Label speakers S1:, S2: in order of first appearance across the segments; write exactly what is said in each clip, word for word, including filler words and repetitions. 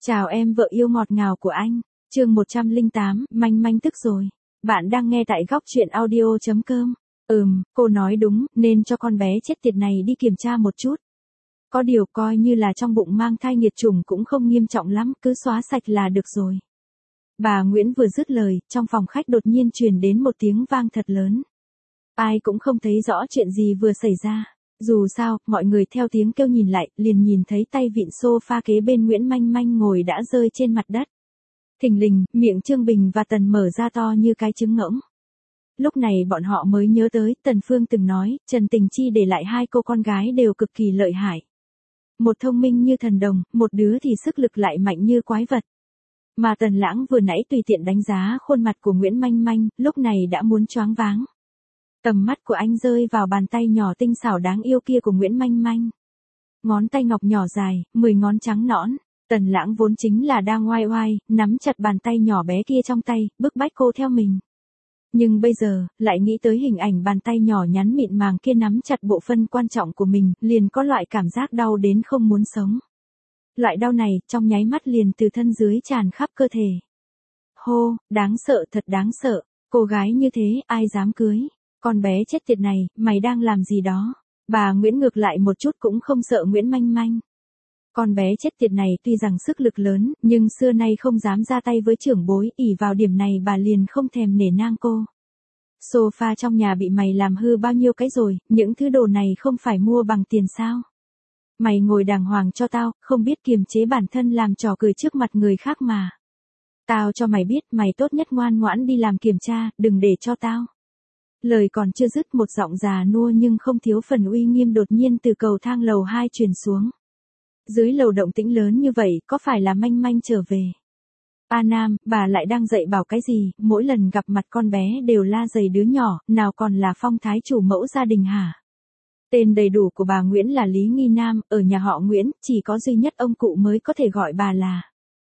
S1: Chào em vợ yêu ngọt ngào của anh. Chương một trăm lẻ tám, manh manh tức rồi. Bạn đang nghe tại góc truyện audio chấm com. Ừm, cô nói đúng, nên cho con bé chết tiệt này đi kiểm tra một chút. Có điều coi như là trong bụng mang thai nghiệt chủng cũng không nghiêm trọng lắm, cứ xóa sạch là được rồi. Bà Nguyễn vừa dứt lời, trong phòng khách đột nhiên truyền đến một tiếng vang thật lớn. Ai cũng không thấy rõ chuyện gì vừa xảy ra. Dù sao, mọi người theo tiếng kêu nhìn lại, liền nhìn thấy tay vịn sofa kế bên Nguyễn Manh Manh ngồi đã rơi trên mặt đất. Thình lình, miệng Trương Bình và Tần mở ra to như cái trứng ngỗng. Lúc này bọn họ mới nhớ tới, Tần Phương từng nói, Trần Tình Chi để lại hai cô con gái đều cực kỳ lợi hại. Một thông minh như thần đồng, một đứa thì sức lực lại mạnh như quái vật. Mà Tần Lãng vừa nãy tùy tiện đánh giá khuôn mặt của Nguyễn Manh Manh, lúc này đã muốn choáng váng. Tầm mắt của anh rơi vào bàn tay nhỏ tinh xảo đáng yêu kia của Nguyễn Manh Manh. Ngón tay ngọc nhỏ dài, mười ngón trắng nõn. Tần Lãng vốn chính là đang oai oai, nắm chặt bàn tay nhỏ bé kia trong tay, bức bách cô theo mình. Nhưng bây giờ, lại nghĩ tới hình ảnh bàn tay nhỏ nhắn mịn màng kia nắm chặt bộ phận quan trọng của mình, liền có loại cảm giác đau đến không muốn sống. Loại đau này, trong nháy mắt liền từ thân dưới tràn khắp cơ thể. Hô, đáng sợ, thật đáng sợ. Cô gái như thế, ai dám cưới? Con bé chết tiệt này, mày đang làm gì đó? Bà Nguyễn ngược lại một chút cũng không sợ Nguyễn Manh Manh. Con bé chết tiệt này tuy rằng sức lực lớn, nhưng xưa nay không dám ra tay với trưởng bối, ỷ vào điểm này bà liền không thèm nể nang cô. Sofa trong nhà bị mày làm hư bao nhiêu cái rồi, những thứ đồ này không phải mua bằng tiền sao? Mày ngồi đàng hoàng cho tao, không biết kiềm chế bản thân làm trò cười trước mặt người khác mà. Tao cho mày biết, mày tốt nhất ngoan ngoãn đi làm kiểm tra, đừng để cho tao. Lời còn chưa dứt, một giọng già nua nhưng không thiếu phần uy nghiêm đột nhiên từ cầu thang lầu hai truyền xuống. Dưới lầu động tĩnh lớn như vậy, có phải là Manh Manh trở về? A Nam, bà lại đang dạy bảo cái gì, mỗi lần gặp mặt con bé đều la dày đứa nhỏ, nào còn là phong thái chủ mẫu gia đình hả? Tên đầy đủ của bà Nguyễn là Lý Nghi Nam, ở nhà họ Nguyễn, chỉ có duy nhất ông cụ mới có thể gọi bà là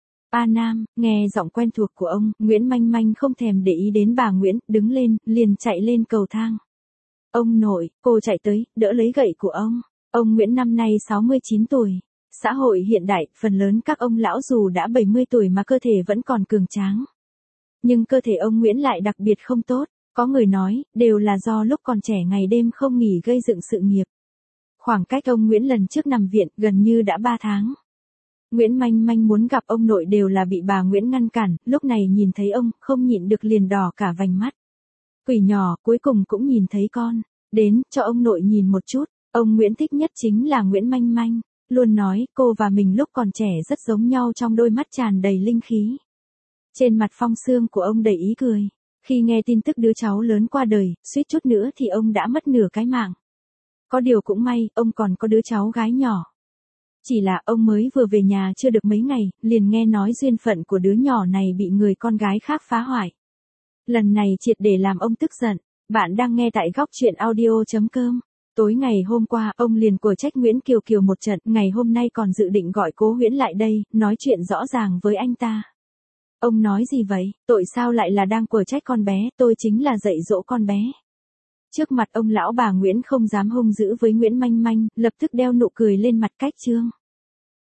S1: A Nam. Nghe giọng quen thuộc của ông, Nguyễn Manh Manh không thèm để ý đến bà Nguyễn, đứng lên, liền chạy lên cầu thang. Ông nội, cô chạy tới, đỡ lấy gậy của ông. Ông Nguyễn năm nay sáu mươi chín tuổi. Xã hội hiện đại, phần lớn các ông lão dù đã bảy mươi tuổi mà cơ thể vẫn còn cường tráng. Nhưng cơ thể ông Nguyễn lại đặc biệt không tốt. Có người nói, đều là do lúc còn trẻ ngày đêm không nghỉ gây dựng sự nghiệp. Khoảng cách ông Nguyễn lần trước nằm viện gần như đã ba tháng. Nguyễn Manh Manh muốn gặp ông nội đều là bị bà Nguyễn ngăn cản, lúc này nhìn thấy ông, không nhịn được liền đỏ cả vành mắt. Quỷ nhỏ, cuối cùng cũng nhìn thấy con. Đến, cho ông nội nhìn một chút. Ông Nguyễn thích nhất chính là Nguyễn Manh Manh. Luôn nói, cô và mình lúc còn trẻ rất giống nhau trong đôi mắt tràn đầy linh khí. Trên mặt Phong Sương của ông đầy ý cười. Khi nghe tin tức đứa cháu lớn qua đời, suýt chút nữa thì ông đã mất nửa cái mạng. Có điều cũng may, ông còn có đứa cháu gái nhỏ. Chỉ là ông mới vừa về nhà chưa được mấy ngày, liền nghe nói duyên phận của đứa nhỏ này bị người con gái khác phá hoại. Lần này triệt để làm ông tức giận. Bạn đang nghe tại góc truyện audio chấm com. Tối ngày hôm qua, ông liền của trách Nguyễn Kiều Kiều một trận, ngày hôm nay còn dự định gọi Cố Huyễn lại đây, nói chuyện rõ ràng với anh ta. Ông nói gì vậy, tội sao lại là đang của trách con bé, tôi chính là dạy dỗ con bé. Trước mặt ông lão bà Nguyễn không dám hung dữ với Nguyễn Manh Manh, lập tức đeo nụ cười lên mặt cách trương.